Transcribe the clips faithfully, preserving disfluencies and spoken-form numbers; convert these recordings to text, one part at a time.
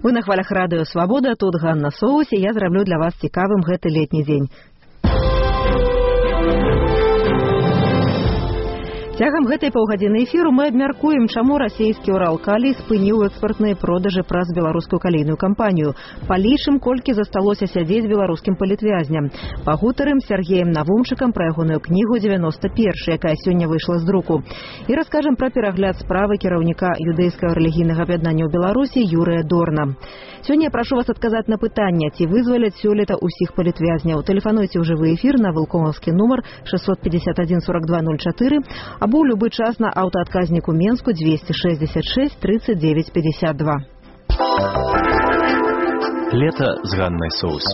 Вы на хвалях радыё Свабода, тут Ганна Соус, і я зраблю для вас цікавым гэты летні дзень. Цягам гэтай паўгадзіны эфіру мы абмяркуем, чаму расійскі Уралкалій спыніў экспартныя продажы праз беларускую калійную кампанію. Палічым, колькі засталося сядзець беларускім палітвязням. Пагутарым з Сергеем Навумчыкам пра ягоную кнігу дзевяноста першы, якая сёння выйшла з друку. І раскажам пра перагляд справы кіраўніка юдэйскага рэлігійнага аб'яднання ў Беларусі Юрыя Дорна. Сёння я прашу вас адказаць на пытанне, ці вызваляць сёлета ўсіх палітвязняў. Тэлефануйце ў жывы эфір на вылкомаўскі нумар шэсцьсот пятьдесят один сорок два ноль чатыры або ў любы час на аўтаадказніку Менску двести шестьдесят шесть тридцать девять пятьдесят два. Лето з Ганнай Соус.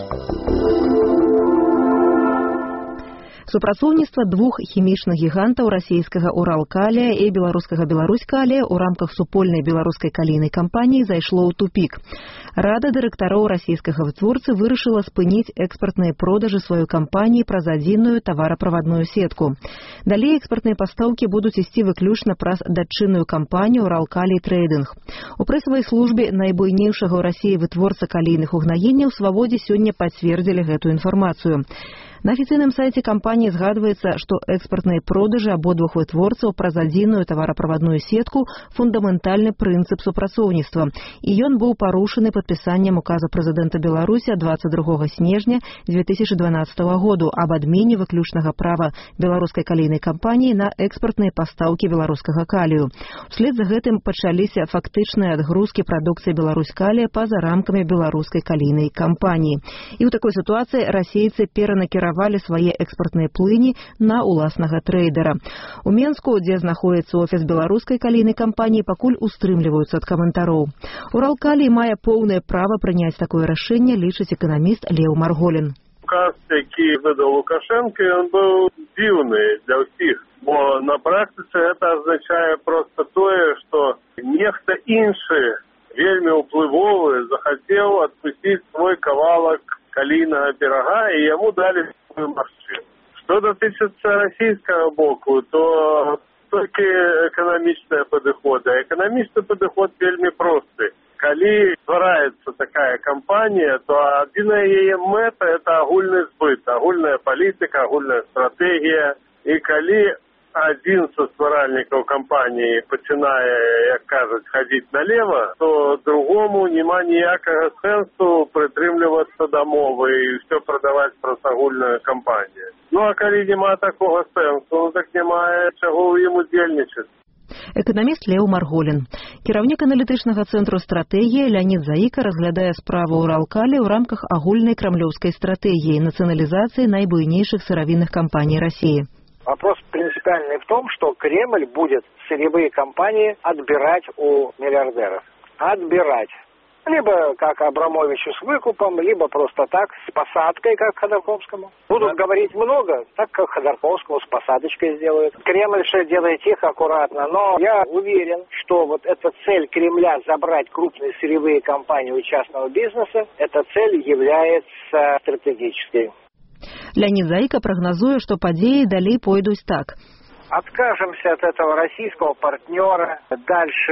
Супрацоўніцтва двух хімічных гігантаў расійскага Уралкалія і беларускага Беларуськалія ў рамках супольнай беларускай калійнай кампаніі зайшло ў тупік. Рада дырэктароў расійскага вытворцы вырашыла спыніць экспартныя продажы сваёй кампаніі праз адзіную тавараправадную сетку. Далей экспартныя пастаўкі будуць ісці выключна праз датчынную кампанію Уралкалій Трейдинг. У прэсавай службе найбуйнейшага ў Расіі вытворца калійных угнаенняў Свабодзе сёння пацвердзілі гэтую інфармацыю. На афіцыйным сайце кампаніі згадваецца, што экспартныя продажы абодвух вытворцаў праз адзіную тавараправадную сетку – фундаментальны прынцып супрацоўніцтва, і ён быў парушаны падпісаннем указа прэзідэнта Беларусі двадцать другого снежня две тысячи дванадцатого году аб адмене выключнага права беларускай калійнай кампаніі на экспартныя пастаўкі беларускага калію. Услед за гэтым пачаліся фактычныя адгрузкі прадукцыі Беларуськалія па-за рамкамі беларускай калійнай кампаніі. І ў такой сітуацыі расейцы перанакіравалі свае экспартныя плыні на уласнага трейдера. У Менску, дзе знаходіцца офіс беларускай калійнай кампаніі, пакуль устрымліваюцца ад каментароў. Уралкалій мае поўнае права прыняць такое рашэнне, лічыць эканаміст Леў Марголін. Указ, які выдаў Лукашенко, ён быў дзіўны для ўсіх, бо на практыцы гэта азначае проста тое, што нехта іншы, вельмі ўплывовы, захацеў адпусціць свой кавалак калійнага берага, і яму далі сваю магчымасць. Што датычыцца расійскага боку, то толькі эканамічныя падыходы. Эканамічны падыход вельмі просты. Калі ствараецца такая кампанія, то адзіная яе мэта – это агульны збыт, агульная палітыка, агульная стратэгія. І калі адзін са стваральнікаў кампаніі пачынае, як кажуць, хадзіць налево, то другому няма ніякага сэнсу прытрымлівацца да мовы і ўсё прадаваць праз агульную кампанію. Ну а калі няма такога сэнсу, ну так няма чаго ў ім удзельнічаць. Эканаміст Леў Марголін. Кіраўнік аналітычнага цэнтру стратэгіі Леонид Заіка разглядае справу Уралкалія ў рамках агульнай крамлёўскай стратэгіі нацыяналізацыі найбуйнейшых сыравінных кампаній Расіі. Вопрос принципиальный в том, что Кремль будет сырьевые компании отбирать у миллиардеров. Отбирать. Либо как Абрамовичу с выкупом, либо просто так, с посадкой, как Ходорковскому. Будут да. говорить много, так как Ходорковскому с посадочкой сделают. Кремль все делает тихо, аккуратно, но я уверен, что вот эта цель Кремля забрать крупные сырьевые компании у частного бизнеса, эта цель является стратегической. Леонид Заіка прагназуе, што падзеі далей пойдуць так. Откажемся от этого российского партнера. Дальше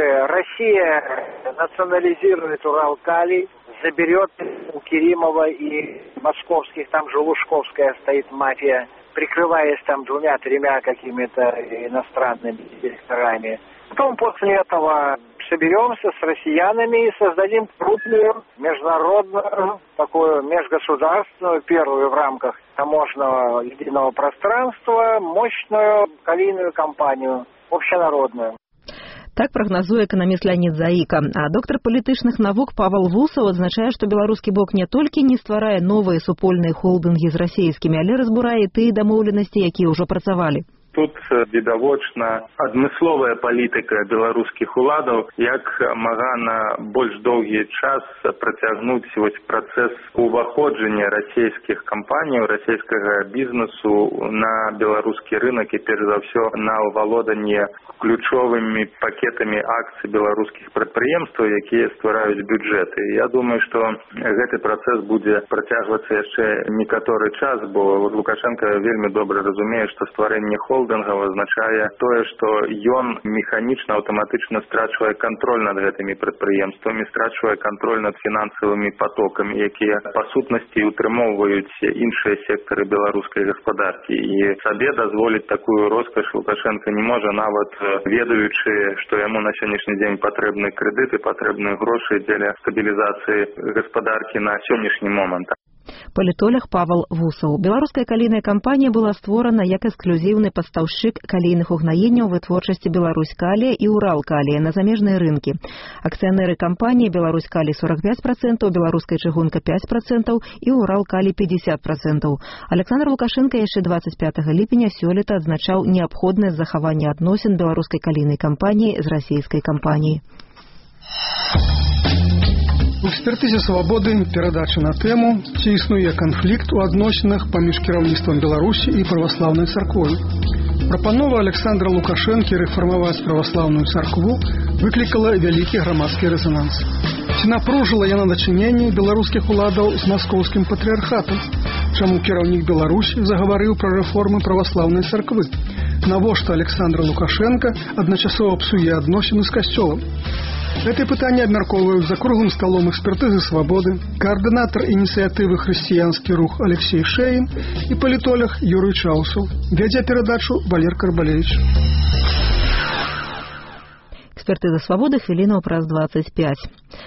Россия национализирует Уралкалий, заберет у Керимова и московских, там же Лужковская стоит мафия, прикрываясь там двумя-тремя какими-то иностранными директорами. Потом после этого соберемся с россиянами и создадим крупную международную, такую межгосударственную, первую в рамках таможенного единого пространства, мощную калийную кампанию, общенародную. Так прагназуе эканаміст Леонид Заіка. А доктар палітычных навук Павел Вусаў адзначае, што беларускі бок не толькі не стварае новыя супольныя холдынгі з расійскімі, але разбурае тыя дамоўленасці, якія ўжо працавалі. Тут відавочна адмысловая палітыка беларускіх уладаў, як мага на больш доўгі час працягнуць вось працэс уваходжання расійскіх кампаній, расійскага бізнесу на беларускі рынок і перш за ўсё на ўвалоданне ключовымі пакетамі акцый беларускіх прадпрыемстваў, якія ствараюць бюджэты. Я думаю, што гэты працэс будзе працягвацца яшчэ некаторы час, бо Лукашенко вельмі добра разумее, што стварэнне холдынгу холдынгаў азначае тое, што ён механічна, аўтаматычна страчвае кантроль над гэтымі прадпрыемствамі, страчвае кантроль над фінансавымі потокамі, якія па сутнасці утрымоўваюць іншыя сектары беларускай гаспадаркі. І сабе дазволіць такую роскаш Лукашенко не можа, нават ведаючы, што яму на сённяшні дзень патрэбны крэдыты, патрэбныя грошы дзеля стабілізацыі гаспадаркі на сённяшні момант. Палітолог Павел Вусаў. Беларуская калійная кампанія была створана як эксклюзіўны пастаўшчык калійных угнаенняў вытворчасці Беларусь-Калія і Урал-Калія на замежныя рынкі. Акцыянеры кампаніі Беларусь-Калій сорок пять процентов, Беларуская чыгунка пять процентов і Урал-Калій пятьдесят процентов. Александр Лукашенко яшчэ двадцать пятого ліпеня сёлета адзначаў неабходнасць захавання адносін беларускай калійнай кампаніі з расійскай кампаніяй. У экспертызе «Свабоды» перадача на тэму, ці існуе канфлікт у адносінах паміж кіраўніцтвам Беларусі і праваслаўнай царквой. Прапанова Александра Лукашэнкі рэфармаваць праваслаўную царкву выклікала вялікі грамадскі рэзананс. Ці напружыла яна дачыненні беларускіх уладаў з маскоўскім патрыархатам? Чаму кіраўнік Беларусі загаварыў пра рэформы праваслаўнай царквы? Навошта Александр Лукашенко адначасова псуе адносіны з касцёлам? Гэтые пытанні абмяркоўваюць за круглым сталом экспертызы «Свабоды», координатор инициативы «Христианский рух» Алексей Шеин и политолог Юрий Чаусов. Вядзе передачу Валер Карбалевич. Экспертыза «Свабоды» хвілінаў праз двадцать пять.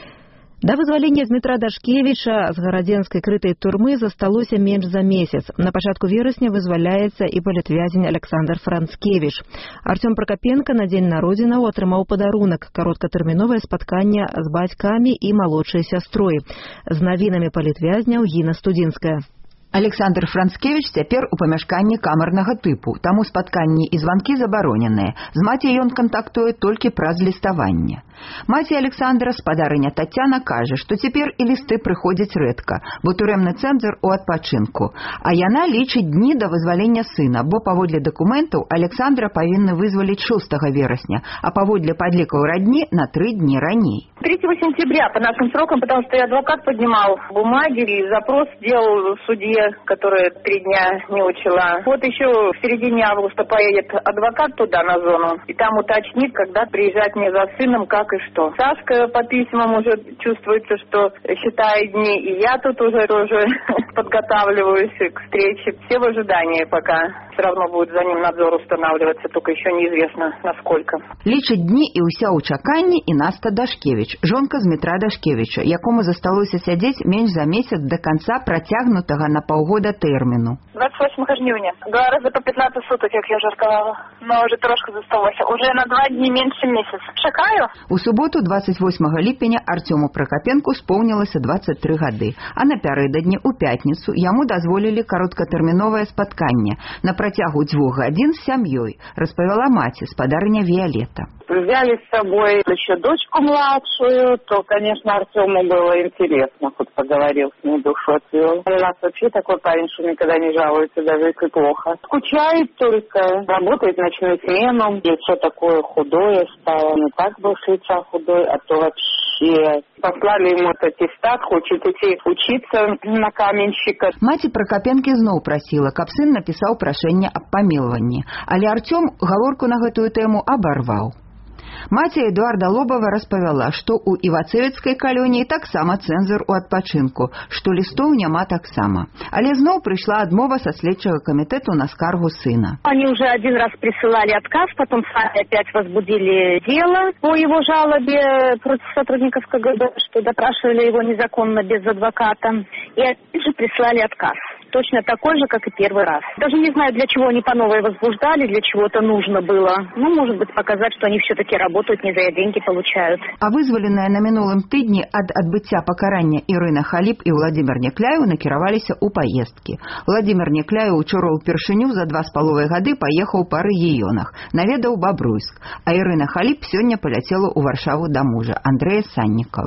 Да вызвалення Дмітра Дашкевіча з гарадзенскай крытай турмы засталося менш за месяц. На пачатку верасня вызваляецца і палітвязень Александр Францкевіч. Артём Прокопенко на дзень народзінаў атрымаў падарунак – кароткатэрміновае спатканне з бацькамі і малодшай сястрой. З навінамі палітвязняў Гіна Студзінская. Александр Францкевіч цяпер у памяшканні камернага тыпу, таму спатканні і званкі забароненыя. З маці ён кантактуе толькі праз ліставанне. Маці Александра, спадарыня Тацяна, кажа, што цяпер і лісты прыходзяць рэдка, бо турэмны цэнзар у адпачынку. А яна лічыць дні да вызвалення сына, бо паводле дакументаў Александра павінны вызваліць шостага верасня, а паводле падлікаў радні на три дні раней. третьего сентября по нашим срокам, потому что я адвокат поднимал бумаги и запрос делал в суде, которая три дня не учила. Вот еще в середине августа поедет адвокат туда на зону, и там уточнит, когда приезжать мне за сыном, как и что. Сашка по письмам уже чувствуется, что считает дни, и я тут уже тоже подготавливаюсь к встрече. Все в ожидании пока. Все равно будет за ним надзор устанавливаться, только еще неизвестно насколько. Лічыць дні і ўся ў чаканні і Наста Дашкевіч, жонка Дмітра Дашкевіча, якому засталося сядзець менш за месяц до конца працягнутага на паўгода тэрміну. двадцать восьмого жніўня. Два раза по пятнадцать суток, як я вже сказала. Но уже трошки засталося. Уже на два дні менше месяц. Чекаю. У суботу, двадцать восьмого ліпеня, Артёму Прокопенку споўнілася двадцать три гады, а напярэдадні у пятніцу яму дазволілі кароткатэрміновае спатканне на працягу дзвюх гадзін з сям'ёй, распавяла маці, спадарыня Виолетта. Взяли с собой еще дочку младшую, то, конечно, Артему было интересно, хоть поговорил с ней, душу отвел. У нас вообще такой парень, что никогда не жалуется, даже если плохо. Скучает только, работает ночную смену, лицо такое худое стало, не так был с лица худой, а то вообще... Послали ему аттестат, хочет идти учиться на каменщика. Маці Прокопенкі зноў прасіла, каб сын напісаў прашэнне аб памілаванні, але Артём гаворку на гэтую тэму абарваў. Маці Эдуарда Лобова распавяла, што ў Івацевіцкай калоніі таксама цэнзар у адпачынку, што лістоў няма таксама. Але зноў прыйшла адмова са следчага камітэту на скаргу сына. Они уже один раз присылали отказ, потом сами опять возбудили дело по его жалобе против сотрудников КГБ, что допрашивали его незаконно без адвоката. И опять же прислали отказ. Точно такой же, как и первый раз. Даже не знаю, для чего они по новой возбуждали, для чего это нужно было. Ну, может быть, показать, что они все-таки работают, не за деньги получают. А вызваленыя на мінулым тыдні ад адбыцця пакарання Ірына Халіп і Владимир Некляеў накіраваліся ў паездкі. Владимир Некляеў учора ўпершыню за два з паловай гады паехаў па рэгіёнах, наведаў Бабруйск, а Ірына Халіп сёння паляцела ў Варшаву да мужа Андрэя Саннікава.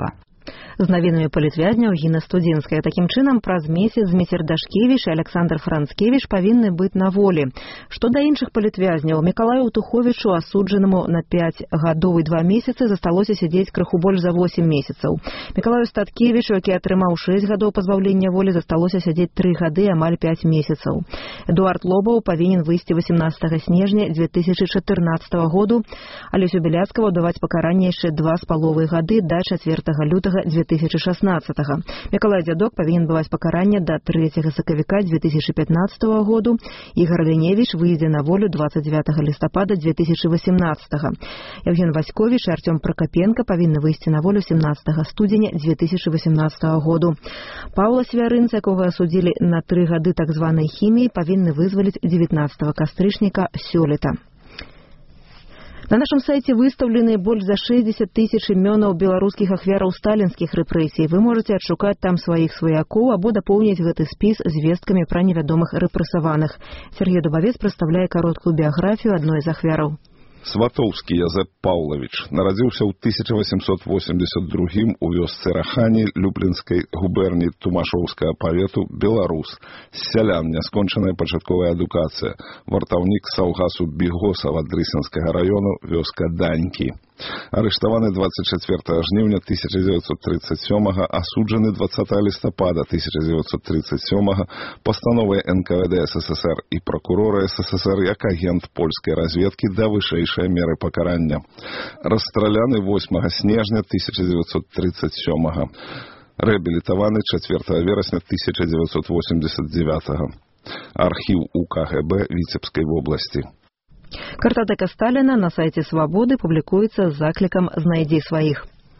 З навінамі палітвязняў Гіна Студзінская. Такім чынам, праз месяц Зміцер Дашкевіч і Александр Францкевіч павінны быць на волі. Што да іншых палітвязняў, Мікалаю Туховічу, асуджанаму на пяць гадоў і два месяцы, засталося сядзець крыху больш за восем месяцаў. Мікалаю Статкевічу, які атрымаў шэсць гадоў пазбаўлення волі, засталося сядзець тры гады і амаль пяць месяцаў. Эдуард Лобаў павінен выйсці восемнадцатага снежня дзве тысячы чатырнаццатага году, Алесю Беляцкаву даваць пакаранне яшчэ два з паловай гады да чацвёртага лютага дзве тысячы шаснаццатага. Мікалай Дзядок павінен бываць пакаранне да трэцяга сакавіка дзве тысячы пятнаццатага году. Ігор Ліневіч выйдзе на волю дваццаць дзевятага лістапада дзве тысячы васемнаццатага. Евген Васьковіч і Артём Прокопенко павінны выйсці на волю семнаццатага студзеня дзве тысячы васемнаццатага году. Паўла Свярынца, якога асудзілі на тры гады так званай хіміі, павінны вызваліць дзевятнаццатага кастрычніка сёлета. На нашым сайце выстаўлены больш за шэсцьдзесят тысяч імёнаў беларускіх ахвяраў сталінскіх рэпрэсій. Вы можаце адшукаць там сваіх сваякоў або дапоўніць гэты спіс звесткамі пра невядомых рэпрэсаваных. Сергей Дубавец прадстаўляе кароткую біяграфію адной з ахвяраў. Сватоўскі Язэп Паўлавіч нарадзіўся ў тысяча васемсот восемьдесят другім у вёсцы Рахані Люблінскай губерніі Тумашоўскага павету, беларус. З сялян, няскончаная пачатковая адукацыя. Вартаўнік саўгасу Бігосава Дрысенскага раёну, вёска Данькі. Арыштаваны дваццаць чацвёртага жніўня тысяча дзевяцьсот тридцать сёмага, асуджаны дваццатага лістапада тысяча дзевяцьсот тридцать сёмага пастановай эн ка вэ дэ эс эс эс эр і пракурора эс эс эс эр як агент польскай разведкі да вышэйшай меры пакарання. Расстраляны восьмага снежня тысяча дзевяцьсот тридцать сёмага. Рэабілітаваны чацвёртага верасня тысяча дзевяцьсот восемьдесят девятага. Архіў у ка гэ бэ Віцебскай вобласці. Картатэка Сталіна на сайце Свабоды публікуецца з заклікам «Знайдзі сваіх».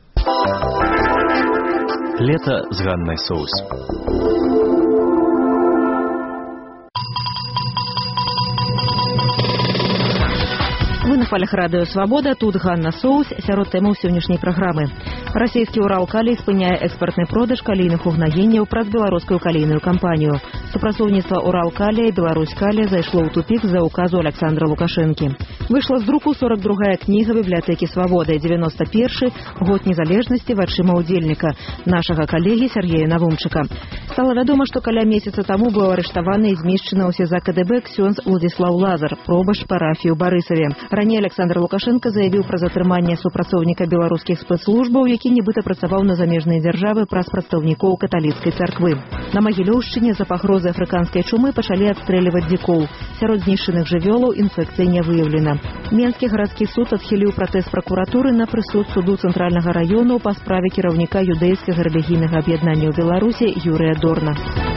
Лето з Ганнай Соус. Вы на хвалях радыё «Свабода», тут Ганна Соус, сярод тэмаў сённяшняй праграмы. Расійскі «Уралкалій» спыняе экспартны продаж калійных угнаенняў праз беларускую калійную кампанію. Супрацоўніцтва «Уралкалія» і «Беларусь-Калія» зайшло ў тупік з-за указу Александра Лукашэнкі. Выйшла з друку сорок другая кніга бібліятэкі «Свабода», девяносто першы год незалежнасці вачыма ўдзельніка, нашага калегі Сергея Навумчыка. Стала вядома, што каля месяца таму быў арыштаваны і змешчаны ў СІЗА ка дэ бэ ксёндз Владзіслаў Лазар, пробашч парафіі ў Барысаве. Раней Александр Лукашенко заявіў пра затрыманне супрацоўніка беларускіх спецслужбаў, які нібыта працаваў на замежныя дзяржавы праз прадстаўнікоў каталіцкай царквы. На Магілёўшчыне за пагрозы афрыканскай чумы пачалі адстрэльваць дзікоў. Сярод знішчаных жывёлаў інфекцыі не выяўлена. Менскі гарадскі суд адхіліў пратэст пракуратуры на прысуд суду цэнтральнага раёну па справе кіраўніка юдэйскага рэлігійнага аб'яднання ў Беларусі Юрыя Дорна.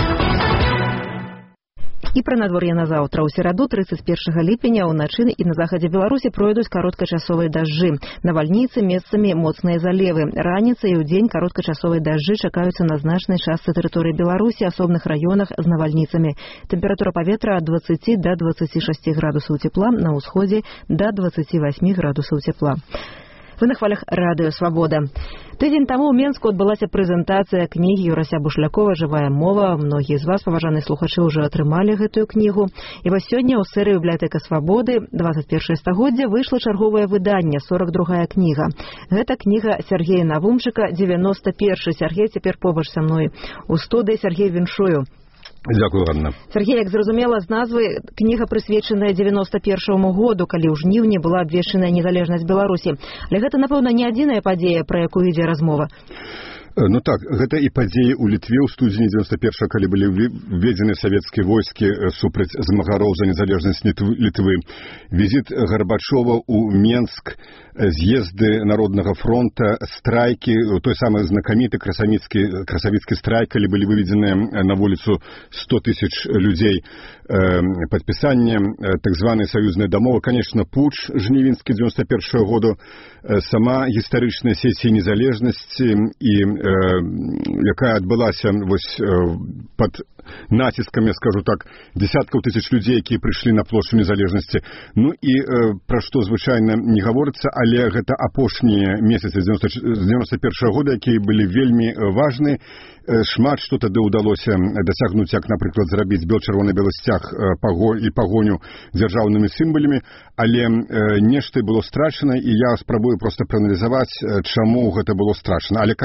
І пра надвор'е на заўтра. У сераду тридцать первого ліпеня ўначы і на захадзе Беларусі пройдуць кароткачасовыя дажджы. Навальніцы, месцамі моцныя залевы. Раніцай і ўдзень кароткачасовыя дажджы чакаюцца на значнай частцы тэрыторыі Беларусі, асобных раёнах з навальніцамі. Тэмпература паветра ад двадцаці да двадцаці шасці градусаў цепла, на ўсходзе да двадцаці васьмі градусаў цепла. Вы на хвалях радыё «Свабода». Тыдзень таму ў Менску адбылася прэзентацыя кнігі Юрася Бушлякова «Жывая мова». Многія з вас, паважаныя слухачы, ўжо атрымалі гэтую кнігу. І вось сёння ў серыі «Бібліятэка Свабоды» двадцать першае стагоддзя выйшла чарговае выданне, сорок другая кніга. Гэта кніга Сергея Навумчыка «девяносто першы». Сергей цяпер побач са мной у студыі. Сергей, віншую. Дзякую, Анна. Сергей, як зразумела з назвы, кніга прысвечаная девяносто першаму году, калі ў жніўні была абвешчаная незалежнасць Беларусі. Але гэта, напэўна, не адзіная падзея, пра якую ідзе размова. Ну так, гэта і падзеі ў Літве ў студзені девяносто першага, калі былі введзены савецкія войскі супраць змагароў за незалежнасць Літвы. Візіт Гарбачова ў Менск, з'езды Народнага фронта, страйкі, той самы знакаміты красавіцкі, красавіцкі страйк, калі былі выведзеныя на вуліцу сто тысяч людзей, падпісанне так званай саюзнай дамовы, конечно, путч жнівеньскі девяносто першага году, сама гістарычная сесія незалежнасці і якая адбылася вось пад націскам, я скажу так, десяткаў тысяч людзей, якія прыйшлі на плошчу незалежнасці. Ну і пра што звычайна не гаворыцца, але гэта апошнія месяцы девяносто першага года, якія былі вельмі важны. Шмат што тады ўдалося дасягнуць, як, напрыклад, зрабіць бел-чырвоны-белы сцяг і пагоню дзяржаўнымі сімвалямі, але нешта было страчана, і я спрабую проста прааналізаваць, чаму гэта было страчана. Але, канешне,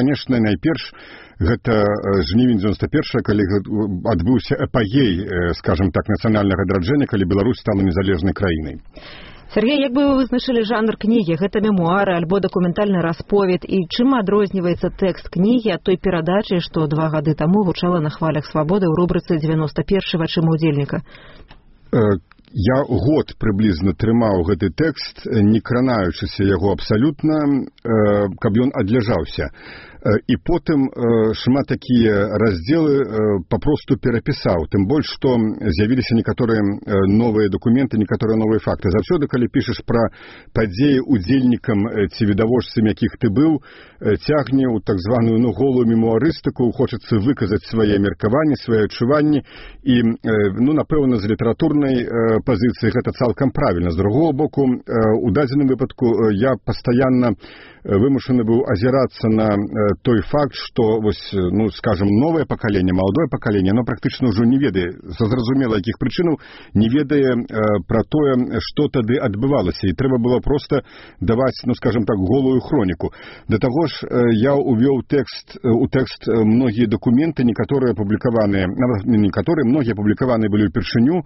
найперш гэта жнівень дзевяносто першага, калі адбыўся эпагей, скажем так, нацыянальнага адраджэння, калі Беларусь стала незалежнай краінай. Сергей, як бы вы вызначылі жанр кнігі? Гэта мемуары альбо дакументальны расповед, і чым адрозніваецца тэкст кнігі ад той перадачы, што два гады таму гучала на хвалях свабоды ў рубрыцы дзевяносто першы вачыма ўдзельніка? Я год прыблізна трымаў гэты тэкст, не кранаючыся яго абсалютна, каб ён адляжаўся. І потым шмат такія раздзелы папросту перапісаў, тым больш, што з'явіліся некаторыя новыя дакументы, некаторыя новыя факты. Заўсёды, калі пішаш пра падзеі удзельнікам ці відавочцам, якіх ты быў, цягне ў так званую ну, голую мемуарыстыку, хочацца выказаць свае меркаванні, свае адчуванні, і, ну, напэўна, з літаратурнай пазіцыі гэта цалкам правільна. З другого боку, у дадзеным выпадку я пастаянна вымушаны быў азірацца на той факт, што, вось, ну, скажем, новае пакаленне, маладое пакаленне, оно практычна ўжо не ведае, са зразумела якіх прычынаў, не ведае э, пра тое, што тады адбывалася, і трэба было проста даваць, ну, скажем так, голую хроніку. Да таго ж, э, я увёў тэкст, э, у тэкст многія дакументы, некаторыя апублікаваныя, некаторыя, многія апублікаваныя былі ўпершыню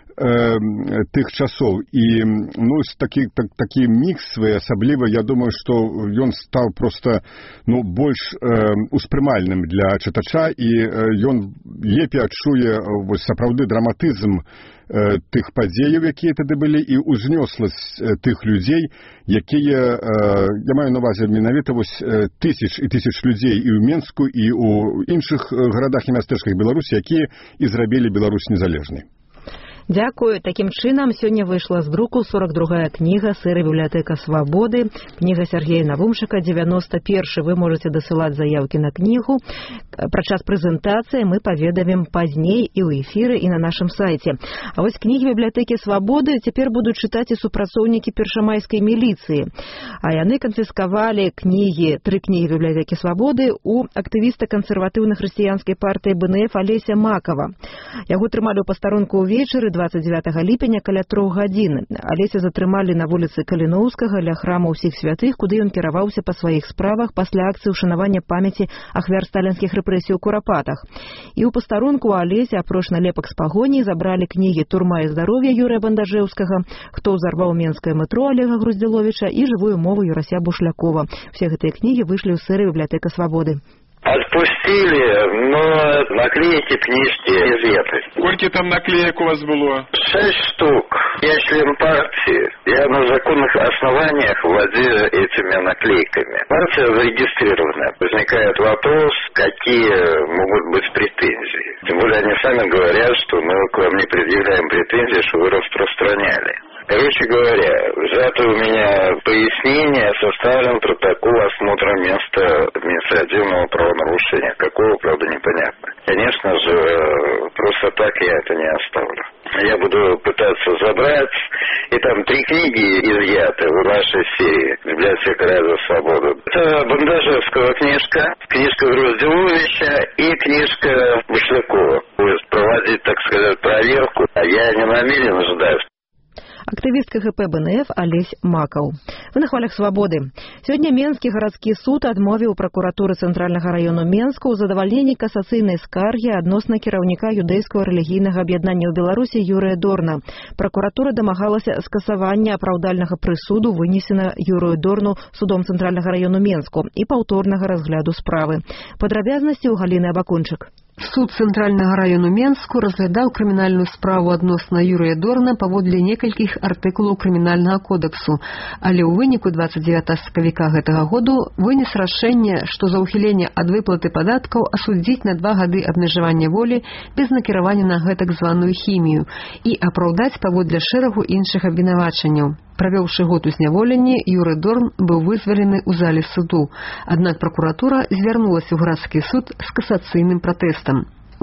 э, тых часоў, і, ну, такі, так, такі мікс своеасаблівы, я думаю, што ён стаў проста, ну, больш э, успрымальным для чытача, і э, ён лепей адчуе вось сапраўды драматызм э, тых падзеяў, якія тады былі, і ўзнёсласць э, тых людзей, якія, э, я маю на увазе менавіта вось э, тысяч і тысяч людзей і ў Менску, і ў іншых гарадах і мястэчках Беларусі, якія і зрабілі Беларусь незалежнай. Дзякую. Такім чынам, сёння выйшла з друку сорок другая кніга «Сыра бібліятэка свабоды». Кніга Сергея Навумчыка, дзевяносто першы. Вы можете дасылаць заявкі на кнігу. Пра час прэзентацыі мы паведамім пазней і ў эфіры, і на нашым сайце. А вось кнігі бібліятэкі свабоды цяпер будуць чытаць і супрацоўнікі першамайскай міліцыі. А яны канфіскавалі кнігі, тры кнігі бібліятэкі свабоды у актывіста кансерватыўнай хрысціянскай партыі бэ эн эф Алеся Макава. Яго трымалі ў пастарунку ўвечары двадцать девятого ліпеня каля трох гадзін. Алеся затрымалі на вуліцы Каліноўскага ля храма ўсіх святых, куды ён кіраваўся па сваіх справах пасля акцыі ўшанавання памяці ахвяр сталінскіх рэпрэсій у Курапатах. І ў пастарунку у Алеся, апроч налепак з пагоні, забралі кнігі «Турма і здароўе» Юрыя Бандажэўскага, «Хто ўзарваў менскае метро» Олега Груздзіловіча і «Жывую мову» Юрася Бушлякова. Все гэтыя кнігі выйшлі ў серыі «Бібліятэка свабоды». Отпустили, но наклейки книжки изъяты. Сколько там наклеек у вас было? Шесть штук. Я член партии. Я на законных основаниях владею этими наклейками. Партия зарегистрирована. Возникает вопрос, какие могут быть претензии. Тем более они сами говорят, что мы к вам не предъявляем претензии, что вы распространяли. Короче говоря, взято у меня пояснение, составлен протокол осмотра места административного правонарушения. Какого, правда, непонятно. Конечно же, просто так я это не оставлю. Я буду пытаться забрать, и там три книги изъяты в нашей серии «Библиотека Радио Свобода». Это Бандажевского книжка, книжка Груздзиловича и книжка Бушлякова. Будет проводить, так сказать, проверку, а я не намерен ждать. Актывістка гэ пэ бэ эн эф Алесь Макаў. Вы на хвалях свабоды. Сёння Менскі гарадскі суд адмовіў пракуратуры Цэнтральнага раёну Менска ў задавальненні касацыйнай скаргі адносна кіраўніка юдэйскага рэлігійнага аб'яднання ў Беларусі Юрыя Дорна. Пракуратура дамагалася скасавання апраўдальнага прысуду, вынесена Юрыю Дорну судом Цэнтральнага раёну Менску, і паўторнага разгляду справы. Падрабязнасці ў Галіны Абакунчык. Суд Цэнтральнага раёну Менску разглядаў крымінальную справу адносна Юрыя Дорна паводле некалькіх артыкулаў крымінальнага кодексу, але ў выніку двадцать девятого сакавіка гэтага году вынес рашэнне, што за ўхіленне ад выплаты падаткаў асудзіць на два гады абмежавання волі без накіравання на гэтак званую хімію і апраўдаць паводле шэрагу іншых абвінавачанняў. Правёўшы год у зняволенні, Юрый Дорн быў вызвалены ў зале суду. Аднак пракуратура звярнулася ў гарадскі суд з касацыйным пратэстам. У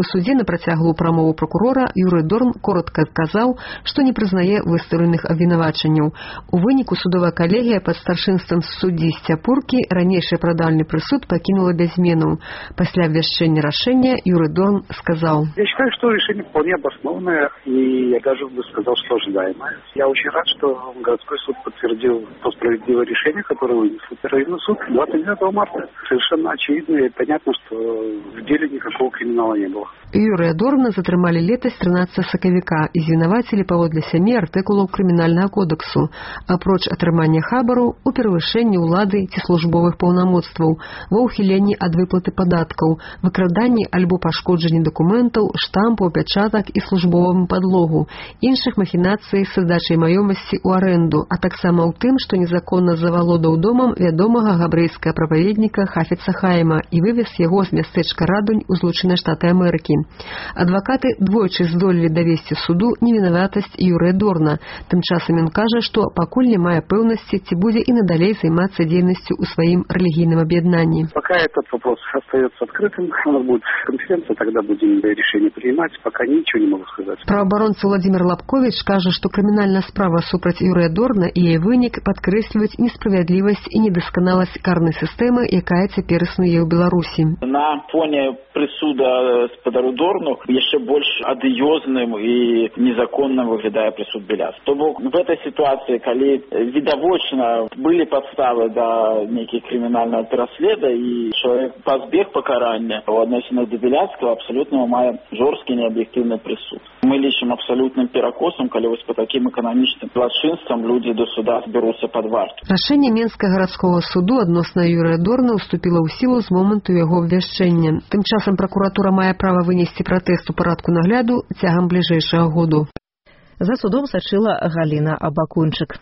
У судзе на працяглую прамову прокурора Юрый Дорн коротка адказаў, што не прызнае выстаўленых абвінавачанняў. У выніку судовая калегія пад старшынствам суддзі Сцяпуркі ранейшы прадальны прысуд пакінула без зменаў. Пасля абвяшчэння рашэння Юрый Дорн сказаў: Я считаю, что решение вполне обоснованное, и я даже бы сказал, что ожидаемое. Я очень рад, что городской суд подтвердил то справедливое решение, которое вынес районный суд двадцать девятого марта. Совершенно очевидно и понятно, что в деле никакого криминала не было. Юрыя Дорна затрымалі летась трынаццатага сакавіка і звінавацілі паводле сямі артыкулаў крымінальнага кодексу, апроч атрымання хабару у перавышэнні ўлады ці службовых паўнамоцтваў, ва ўхіленні ад выплаты падаткаў, выкраданні альбо пашкоджанні дакументаў, штампаў, пячатак і службовым падлогу, іншых махінацый са здачай маёмасці ў арэнду, а таксама ў тым, што незаконна завалодаў домам вядомага габрэйскага прапаведніка Хафіца Хаіма і вывез яго з мястэчка Радунь у Злучаныя Штаты Амерыкі. Адвакаты двойчы здолелі давесці суду невінаватасць Юрыя Дорна. Тым часам ён кажа, што пакуль не мае пэўнасці, ці будзе і надалей займацца дзейнасцю ў сваім рэлігійным аб'яднанні. Пока этот вопрос остается открытым, у нас будет конференция, тогда будем решение принимать, пока ничего не могу сказать. Праваабаронца Владимир Лапкович кажа, што крымінальная справа супраць Юрыя Дорна і яе вынік падкрэсліваюць несправядлівасць і недасканаласць карнай сістэмы, якая цяпер існуе ў Беларусі. На фоне прысуда спадару Дорну яшчэ больш адыёзным і незаконным выглядае прысуд Беляс. То бок в этой ситуации, калі відавочна былі падставы да нейкіх крымінального пераследа і чалавек пазбег пакарання у адносінах да Беляцкага, абсолютно мае жорсткі неаб'ектыўны прысуд. Мы лічым абсалютным перакосам, калі вось па такім эканамічным злачынствам людзі до суда збяруцца пад варту. Рашэнне Менскага гарадскога суду адносна Юрыя Дорна ўступіла ў сілу з моманту яго абвяшчэння. Тым часам пракуратура мае права вынесці пратэст у парадку нагляду цягам бліжэйшага году. За судом сачыла Галіна Абакунчык.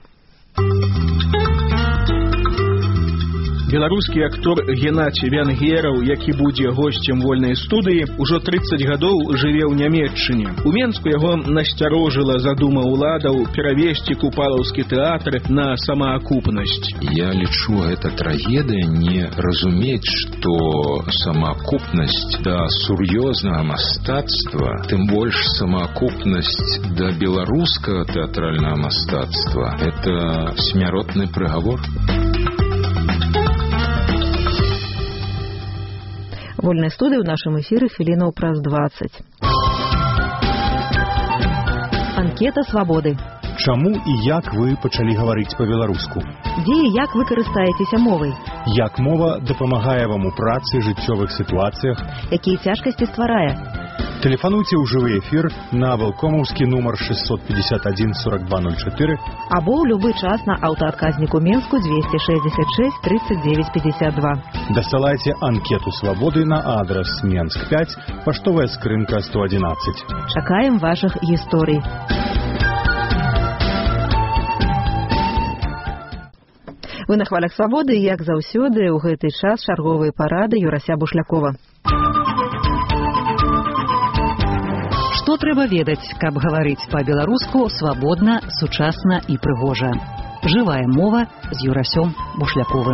Беларускі актор Геннадзій Венгераў, які будзе госцем вольнай студыі, ужо трыццаць гадоў жыве ў Нямецчыне. У Менску яго насцярожыла задума ўладаў перавесці купалаўскі тэатр на самаакупнасць. Я лічу, гэта трагедыя не разумець, што самаакупнасць да сур'ёзнага мастацтва, тым больш самаакупнасць да беларускага тэатральнага мастацтва, гэта смяротны прыгавор. Вольная студыя ў нашым эфіры хвілінаў праз дваццаць. Анкета свабоды. Чаму і як вы пачалі гаварыць па-беларуску? Дзе і як вы карыстаецеся мовай? Як мова дапамагае вам у працы, жыццёвых сітуацыях? Якія цяжкасці стварае? Тэлефануйце ў жывы эфір на валкомаўскі нумар шестьсот пятьдесят один сорок два ноль четыре або ў любы час на аўтаадказніку Менску двести шестьдесят шесть тридцать девять пятьдесят два. Дасылайце анкету свабоды на адрес Менск пять, паштовая скрынка сто одиннадцать. Чакаем вашых гісторый. Вы на хвалях свабоды, як заўсёды, у гэты час чарговыя парады Юрася Бушлякова. Што трэба ведаць, каб гаварыць па-беларуску свабодна, сучасна і прыгожа. Жывая мова з Юрасём Бушляковым.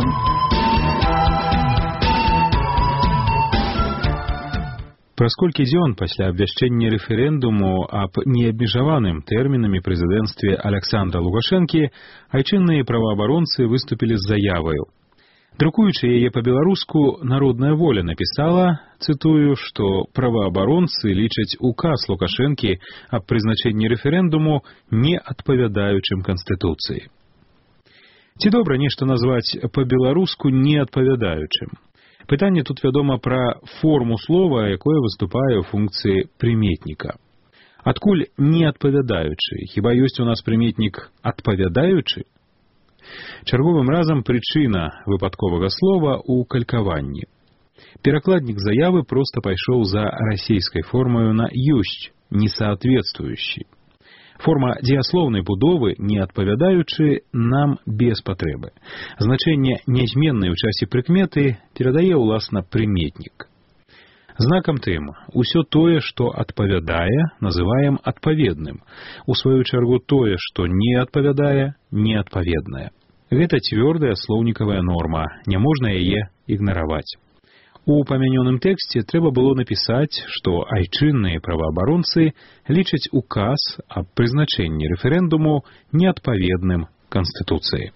Праз колькі дзён пасля абвяшчэння рэферэндуму аб неабмежаваным тэрмінамі прэзідэнцтве Александра Лукашэнкі айчынныя праваабаронцы выступілі з заяваю. Друкуючы яе па-беларуску, Народная воля напісала, цытую, што праваабаронцы лічаць указ Лукашэнкі аб прызначэнні рэферэндуму не адпавядаючым Канстытуцыі. Ці добра нешта назваць па-беларуску не адпавядаючым? Пытанне тут вядома пра форму слова, якое выступае ў функцыі прыметніка. Адкуль не адпавядаючы? Хіба ёсць у нас прыметнік адпавядаючы? Чарговым разам прычына выпадковага слова ў калькаванні. Перакладнік заявы проста пайшоў за расійскай формаю на «ёсць», несоответствующий. Форма дзеяслоўнай будовы, не адпавядаючы, нам без патрэбы. Значэнне нязменнай у часе прыкметы перадае ўласна прыметнік. Знакам тым, усё тое, што адпавядае, называем адпаведным. У сваю чаргу тое, што не адпавядае, неадпаведнае. Гэта цвёрдая слоўнікавая норма, не можна яе ігнараваць. У памянёным тэксце трэба было напісаць, што айчынныя праваабаронцы лічаць указ аб прызначэнні рэферэндуму неадпаведным Канстытуцыі.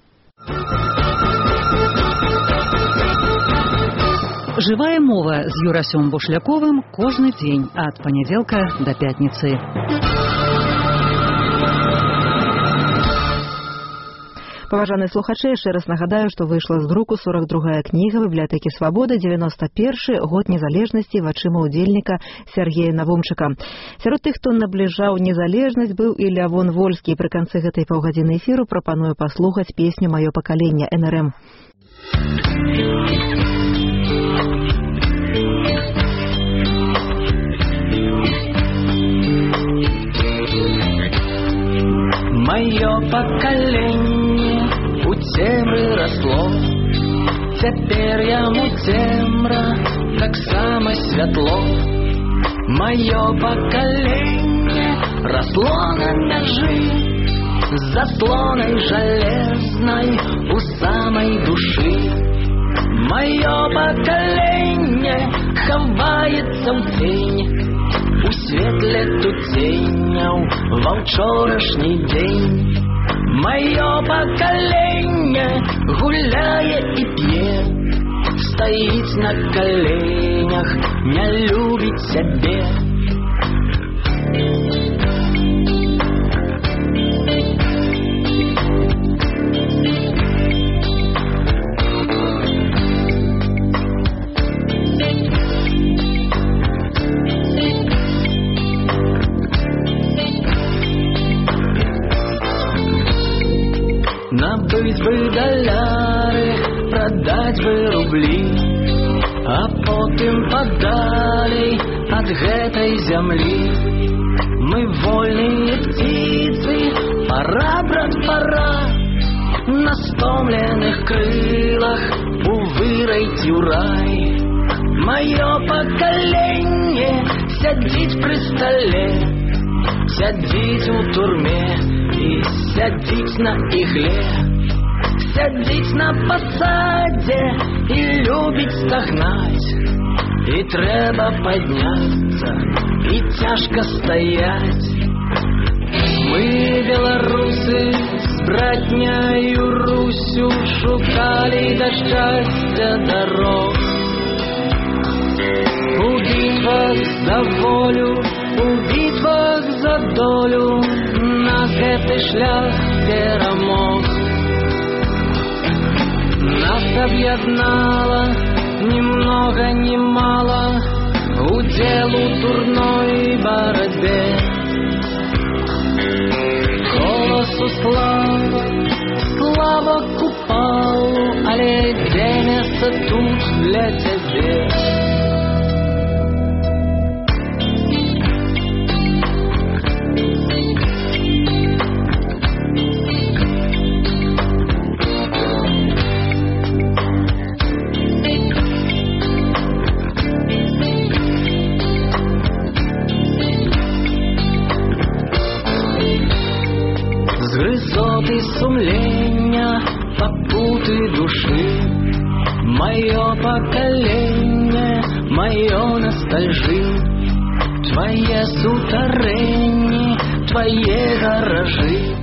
Жывая мова з Юрасём Бушляковым кожны дзень ад панядзелка да пятніцы. Паважаныя слухачы, яшчэ раз нагадаю, што выйшла з друку сорок другая кніга бібліятэкі Свабода, девяносто першы год незалежнасці вачыма ўдзельніка Сергея Навумчыка. Сярод тых, хто набліжаў незалежнасць, быў і Лявон Вольскі. Пры канцы гэтай паўгадзіны эфіру прапаную паслухаць песню «Маё пакаленне» эн эр эм. Маё пакаленне у цемры расло, цяпер яму цемра таксама святло. Маё пакаленне расло на мяжы з заслонай жалезнай у самай душы. Маё пакаленне хаваецца ў цень, у светле туценяў ва ўчорашні дзень. Маё пакаленне гуляе і п'е, стаіць на каленях, не любіць сябе. Набыть бы даляры, продать бы рубли, а потым падалей ад гэтай зямлі. Мы вольныя птицы, пора, брат, пора, на стомленых крылах увырайць у рай. Маё пакаленне сядзіць пры стале, сядзіць у турме і сядзіць на ігле, сядзіць на пасадзе і любіць стагнаць. І трэба падняцца, і цяжка стаяць. Мы, беларусы, з братняю Русю шукалі да шчасця дарог. У бітвах за волю, у бітвах за долю нас гэты шлях перамог. Нас аб'яднала ни много ни мало удел у дурной борьбе. Голосу слава, слава купалу, але где место тут для тебя? Згрызоты сумлення, попуты души, мое поколение, мое ностальжи, твои сутарени, твои гаражи.